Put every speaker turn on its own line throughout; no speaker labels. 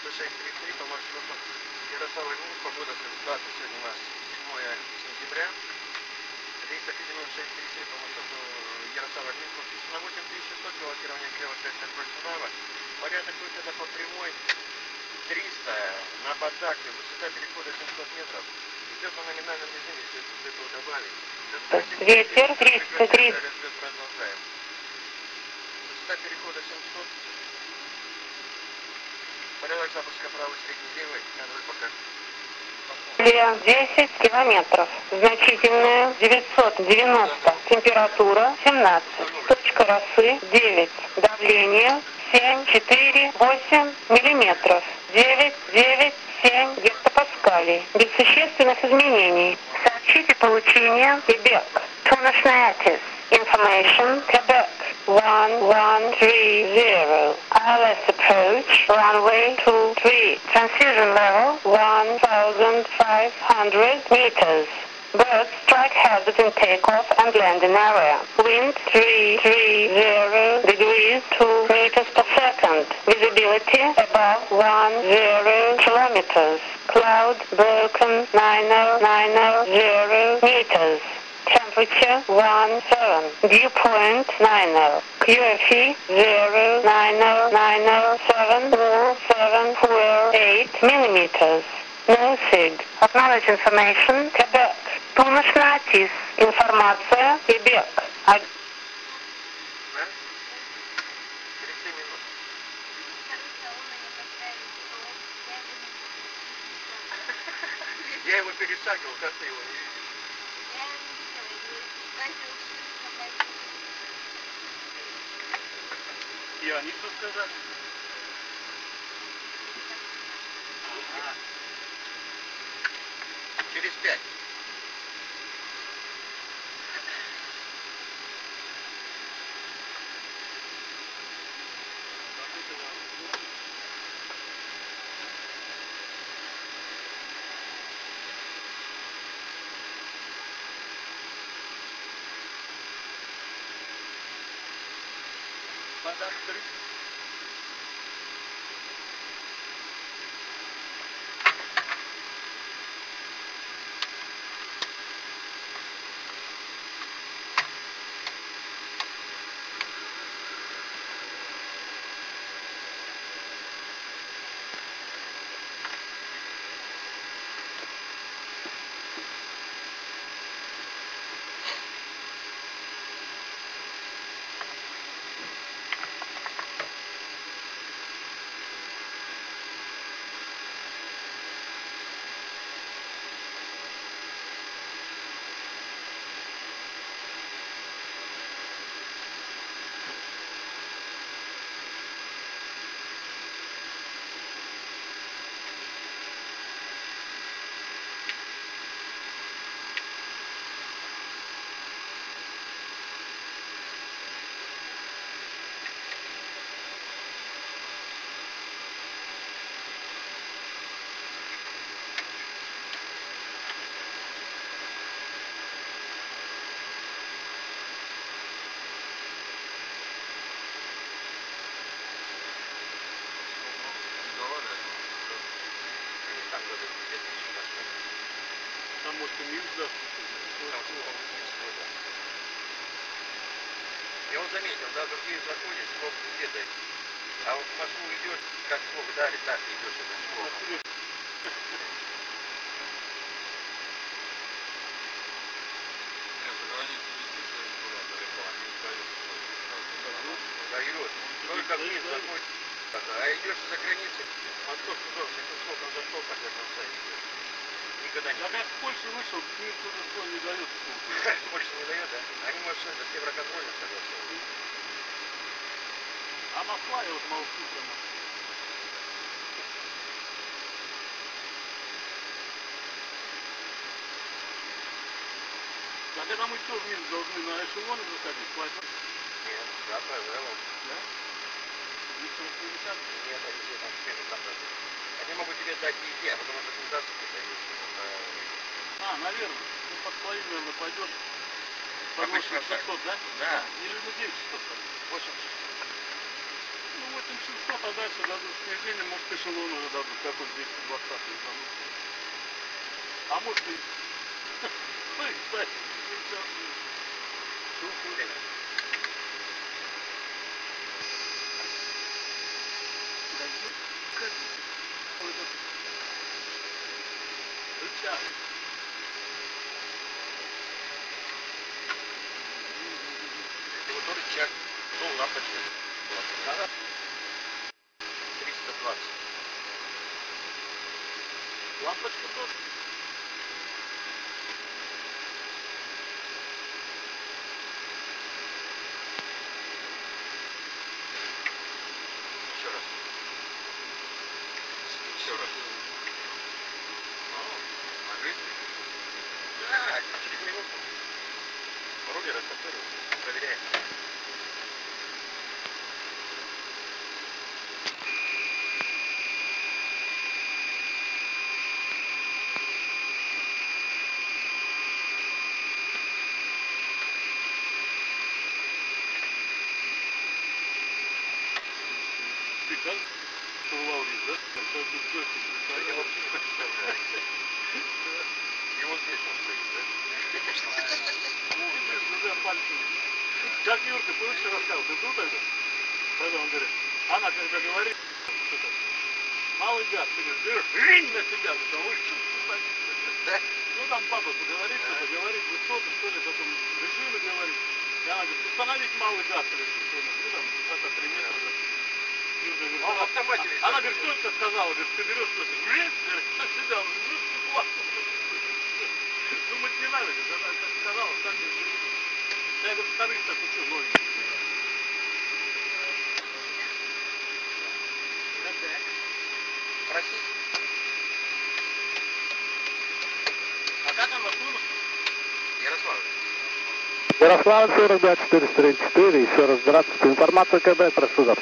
9633 по маршруту Ярославль-Минск. Погода дата сегодня у нас 7 сентября. Рейс минус 633 по маршруту Ярославль-Минск. На 8600 пилотирование влево 6 контроль вправо. Порядок выхода по прямой 300 на поддакте. Высота перехода 700 метров. Идет на номинальном режиме, если до этого добавить.
Ветер 330.
Продолжаем. Высота перехода 700. Порядок запуска правый, средний, левый. Контроль пока.
10 километров. Значительная 990. Температура 17. Точка росы 9. Давление 7,4,8 миллиметров. 9,9,7 гектопаскалей. Без существенных изменений. Сообщите получение. Quebec. Tunnel Information. Quebec. 1130. ILS approach. Runway 23. Transition level 1,500 meters. Bird strike hazard in takeoff and landing area. Wind 330 degrees 2 meters per second. Visibility above 10 kilometers. Cloud broken 9090 meters. Temperature 17. Viewpoint 90. QFE 0909074 millimeters. No SIG. Acknowledge information. Quebec. Помощь на АТИС. Информация. Quebec.
Я его перешагивал, как ты его не видишь? И они что сказали? Ага. Через 5. Подак 3. Там может и мир даст. Я вот заметил, да, другие заходят, сколько где-то. А вот в Москву идешь, как сколько дали, так и идешь этим сколько. Дает. Только вниз заходит. А идешь за границей, Москов туда, сколько он зашел, так до конца идешь. Никогда не. А как в Польшу вышел, никто не дает. Польша не дает, да? Они, может, это с Евроконтролем согласовывают. А Москва, я вот молчу прямо. Так это мы что вниз должны на эшелоны заходить? Нет, да, правильно. Да? 250? Нет, они тебе там теперь там даже. Они могут тебе дать везде, а потому что не даст тебе дают. Наверное. Ну, под половину, наверное, пойдет. Под 8600, да? Да. Или ну 9600. 8600. Ну, 8600,
а дальше дадут снижение, может эшелон уже дадут, как он 220-й дадут. А может и... Ну и, кстати,
Время.
Рычаг.
Это вот рычаг. Ну, лампочка.
Ага.
320.
Лампочка тоже.
Еще раз. Еще раз. Могли? Да, через минуту. Рулер растопырил. Проверяем.
Приказ, что лаурит, да? Сейчас тут дождь
Я вот не представляю. И вот здесь он стоит, да?
Видишь, двумя пальцами. Как Юрка, помнишь, что рассказывал? Ты был тогда? Когда он говорит, она когда говорит, что-то, малый газ, ты говоришь, ринь на себя, говорит, ой, что ты.
Да?
Ну там папа поговорит, что-то говорит, высоты, что ли, потом режимы говорит. И она говорит, установить малый газ, ну там, высота 3 метра. Юрка говорит,
Он в автомате ведь.
она говорит, что это сказала? Говорит, ты берешь что-то, говорит, на себя, ну классно. Думать не надо, говорит, она так сказала, сам не говорит. Я говорю, вторых так учу, новеньких.
Простите.
А как она служит?
Ярослав.
Ярослав 42 434, еще раз здравствуйте. Информация КБ, прошу запуск.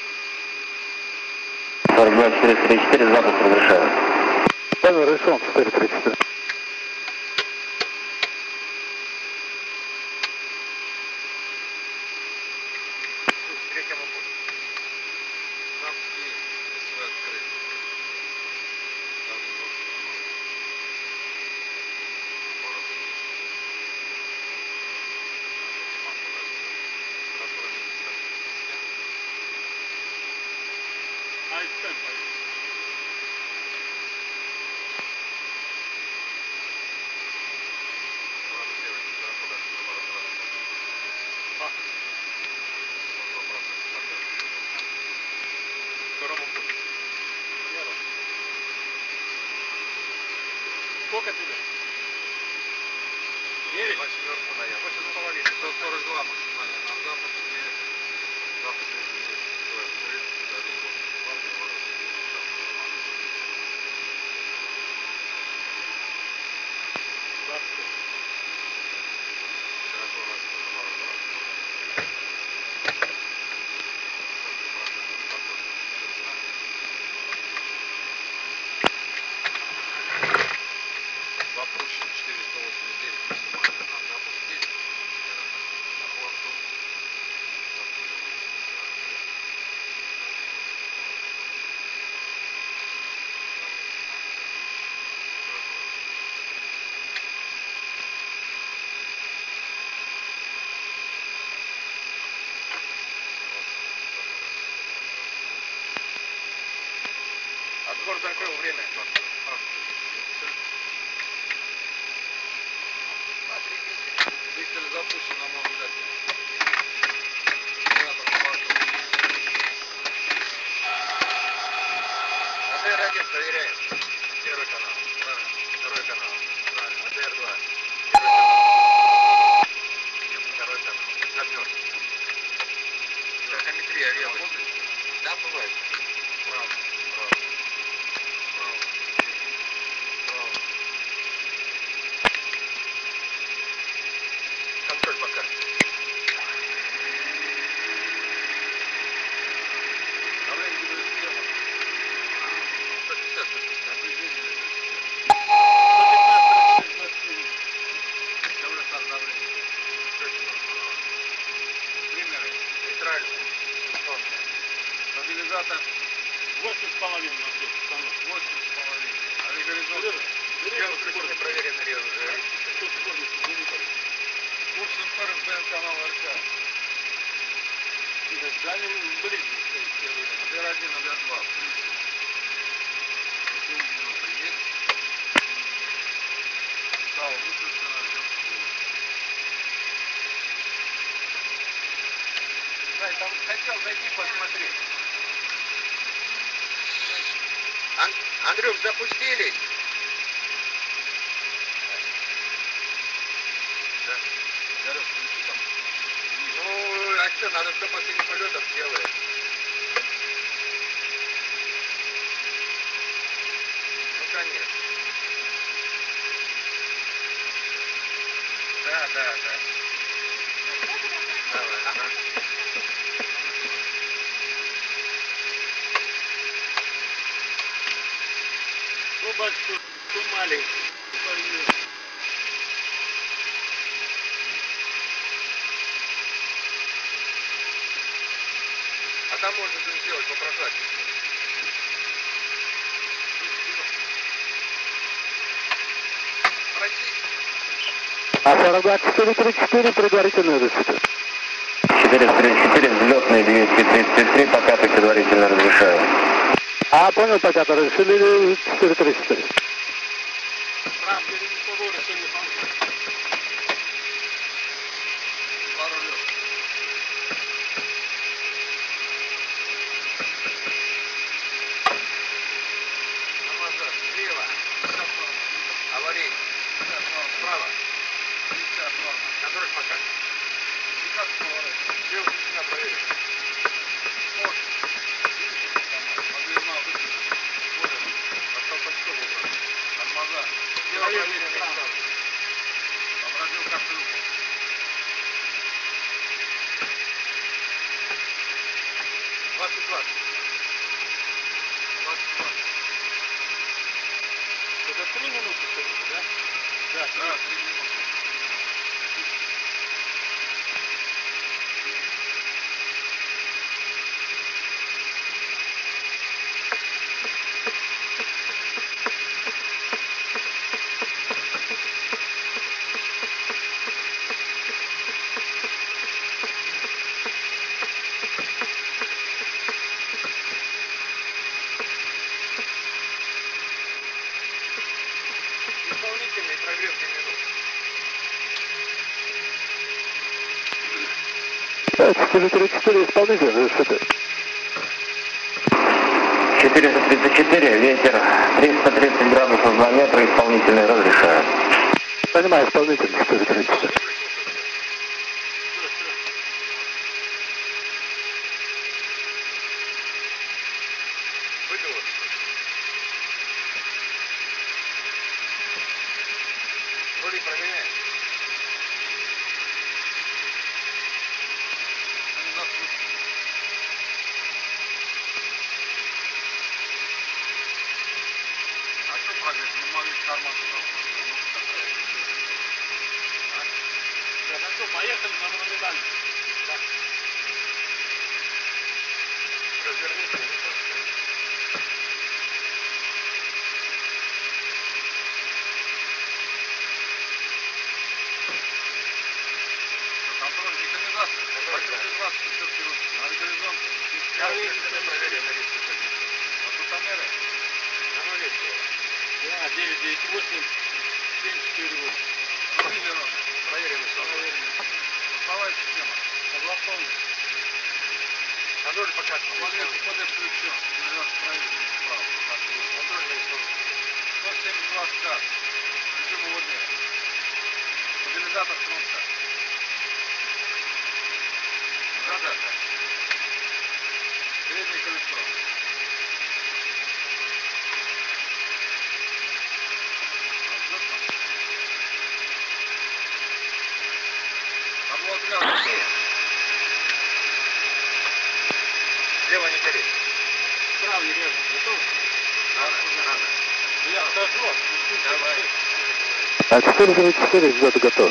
42 434, запуск разрешаю.
Понял, решен 434.
К третьему пункту. Запуски СВ открыт.
Айстем,
Второму пункту.
сколько тебе? 9?
24 ноября. 8,5. 142 максимально на запуске. Запуск открыт. Один год. Запущен 489 максимально на запуске. На борту. Отбор закрыл время. Двигатель запущен на модуляции. АДР-1 проверяем. Первый канал. Правильно. Второй канал. Правильно. АДР-2. Второй канал. Запер. Тахометрия левая. Да, бывает. Право. Право. Право. Право. Контроль по карте. Давление гидросистемы. 150. Напряжение. Давление давление. Примеры. Нейтральные. Синхронные. Стабилизация. Стабилизатор
8,5 на все.
8,5. А горизонт. Я вот не проверенный режим. Курсом скорость БН-канал РК.
Дальний ближе стоит первый.
АДР-1, АДР-2. Есть. Стал выключено, ждем. Да, там хотел зайти посмотреть. Андрюх, запустились? Да. Сереж, включи там. Ну, а что, надо до последних полетов делать. Ну, конечно. Да. Давай, ага.
То большой, то маленький.
А там можно что сделать попрозрачнее.
А-42-434, предварительный разрешение.
434, взлетный 233, покатый предварительно разрешаю.
А, понял, покатый, разрешили 434.
Прав, перед тобой решили фанкции.
Пару лет. Назад, слева. Аварий. Справа. Контроль пока. Слева на проверим. Вот. Подвижного выключить. Вот он. Остался почтовый убрать. Тормоза. Слева проверенный стан. Образил картинку. 22.
Это 3 минуты, скажите, да? Да,
3 минуты. Дополнительные проверки минут.
434, исполнитель, разрешите.
434, ветер 330 градусов 2 метра, исполнительный разрешаю.
Понимаю, исполнитель 434.
Выдало. Роли проверяем. А что прогресс? Не могли в карман туда
Да, ну что, поехали на монументальный.
развернуться не просто. Контроль механизации. Механизация, четкий руки. На горизонт. Я проверил на риске позицию. Высотомеры. На 0 было.
Да, 998, 748.
Проверим еще. Голосовая система.
Согласовано.
Контроль пока. Смотрит включен. Контрольный инструмент. 172 старт. Режим уводня. Стабилизатор кнопка. Да. Переднее колесо. Облака. Слева не горит.
Справа не режем. Готов?
Надо.
Я скажу.
Давай.
А 434, взлет готов.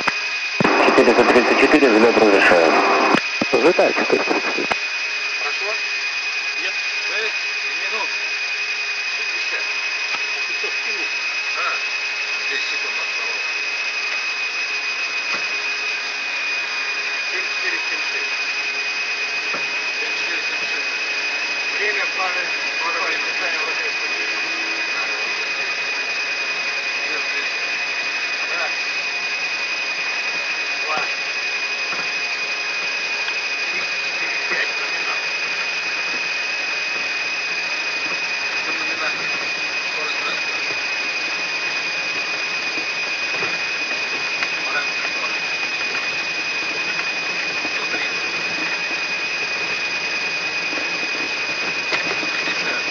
434, взлет разрешаю.
Взлетай 434.
Прошло?
Нет.
6 минут 60.
Ты что, скинул?
10 секунд осталось. 7476. 7476. Время пары. Питание владеет. Раз. Два. 3, 4, 5 номинал. Номинальный. Скорость транспорта. Параметр скорости. 130. 160.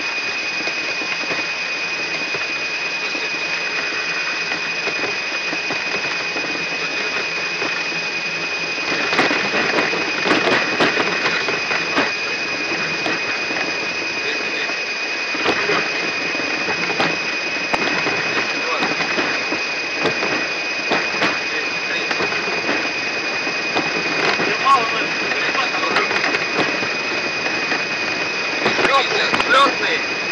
250. Взлетный.